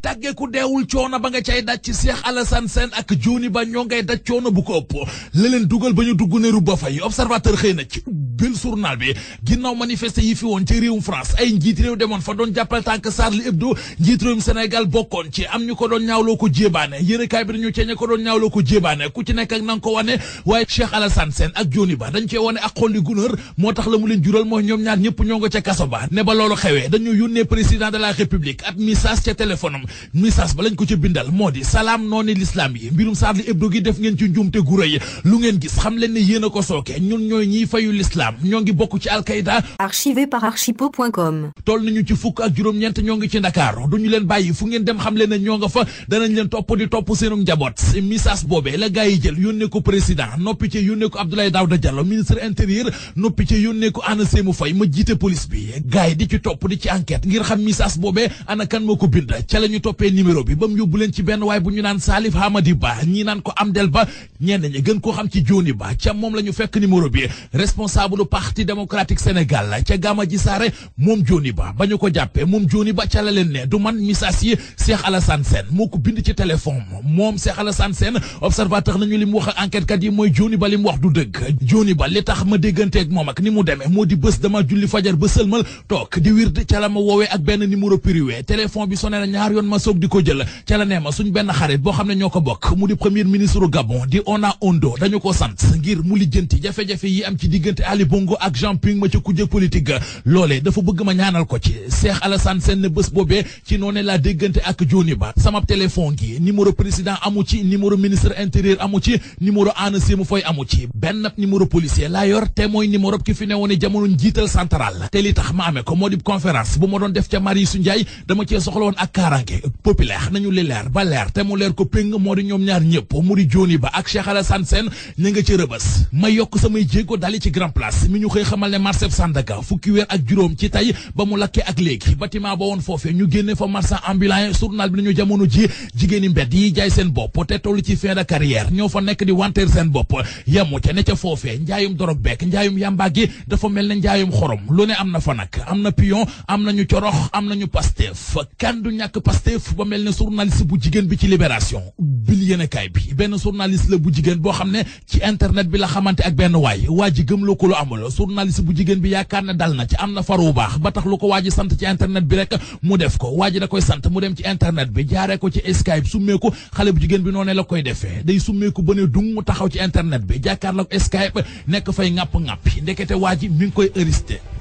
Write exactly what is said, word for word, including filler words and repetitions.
tàggeeku deewul coono ba nga cay daj ci Cheikh Alassane Sène ak Diony Ba ñoo ngay daj coono bu ko ëpp la leen dugal ba ñu dugg ne ru ba fay observateur xëy na ci bil journal bi ginnaaw manifesté yi fi woon ci réewum France ay njiit réew demoon fa doon jàppal tànk Charlie Hebdo njiit réewum Sénégal bokkoon ci am ñu ko doon ñaawloo ko jébaane yërekaay bi dañu ceeñe ko doon ñaawloo ko jébaane ku ci nekk ak nanga ko wane waaye Cheikh Alassane Sène ak Diony Ba dañ cee wane ak xolli gunóor moo tax la mu leen jural mooy ñoom ñaar ñëpp ñoo nga ca kaso ba ne ba loolu xewee dañu yónnee président de la république ak message ca téléphone am message ba lañ ko ca bindal moo di salaam noonu l'islam yi mbirum Charlie Hebdo gi def ngeen ci njuumte gu rëy lu ngeen gis xam leen ne yéen a ko sooke ñun ñooy ñiy fayu l'islam ñoo ngi bokk ci Al-Qaïda. Archivé par archipo point com. toll nañu ci fukk ak juróom-ñeent ñoo ngi ci Dakar duñu leen bàyyi fu ngeen dem xam leen ne ñoo nga fa danañ leen topp di topp seenu njaboot message boobee la gaa yi jël yónnee ko président noppi ci yónnee ko Abdoulaye Daouda Diallo ministre intérieur noppi ci yónnee ko Anna Sémou Faye ma jiite police bi gaa yi di ci topp di ci enquête ngir xam message boobee ana kan moo ko bind ca la ñu toppee numéro bi ba mu yóbbu leen ci benn waay bu ñu naan Salif Hamadi Ba ñii naan ko Amdel Ba ñenn ñi gën koo xam ci Diony Ba ca moom la ñu fekk numéro bi responsable du parti démocratique Sénégal ca Gama ji Saare moom Diony Ba ba ñu ko jàppee moom Diony Ba ca la leen ne du man message yi Cheikh Alassane Sène moo ko bind ci téléphone moom Cheikh Alassane Sène observateur nañu li mu wax ak enquête kat yi mooy Diony Ba li mu wax du dëgg Diony Ba li tax ma dégganteeg moom ak ni mu demee moo di bés dama julli fajar ba sëlmal toog di wird ca la ma woowee ak benn numéro privé téléphone bi sonné na ñaar yoon ma soog di ko jël ca la nee ma suñ benn xarit boo xam ne ñoo ko bokk mu di premier ministre Gabon di Ona Ondo dañu ko sant ngir mu lijjanti jafe-jafe yi am ci diggante Ali Bongo ak Jean Ping ma ca kujje politique ga loolee dafa bëgg ma ñaanal ko ci Cheikh Alassane Sène ne bés boobee ci noonu laa déggante ak Diony Ba sama téléphone gi numéro président amu ci numéro ministre intérieur amu ci numéro Anna Sémou Faye amu ci benn numéro policier laa yor te mooy numéro ki fi ne woon jamono njiital central te li tax ma amee ko moo di conférence bu ma doon def ca Marius Ndiaye dama cee soxla woon ak kaaraange populaire nañu li leer ba leer te mu leer ko péng moo di ñoom ñaar ñëpp mu di Diony Ba ak Cheikh Alassane Sène ña nga ci rëbës ma yokk samay jéego dali ci grand place mi ñu xëy xamal ne marché Sandaga fukki weer ak juróom ci tey ba mu lakkee ak léegi bâtiment ba woon foofee ñu génne fa marchand ambulant journal bi nañu jamono ji jigéeni mbedd yi jaay seen bopp te toll ci fin de carrière ñoo fa nekk di wanteer seen bopp yamu ca ne ca foofee njaayum dorog beek njaayum yamba gi dafa mel ne njaayum xorom lu ne am na fa nag am na pion am nañu corox am nañu Pastef kan du ñàkk Pastef ba mel ne journaliste bu jigéen bi ci Libération bil yéenekaay bi benn journaliste la bu jigéen boo xam ne ci internet bi la xamante ak benn waay waa ji gëmloo ko lu amul journaliste bu jigéen bi yaakaar ne dal na ci am na faru baax ba tax lu ko waa ji sant ci internet bi rek mu def ko waa ji da koy sant mu dem ci internet bi jaaree ko ci Skype summeeku xale bu jigéen bi noonu la koy defee day summeeku ba ne dung mu taxaw ci internet bi jàkkaarloo ak Skype nekk fay ŋàpp ŋàppi ndekete waa ji mi ngi koy ëristé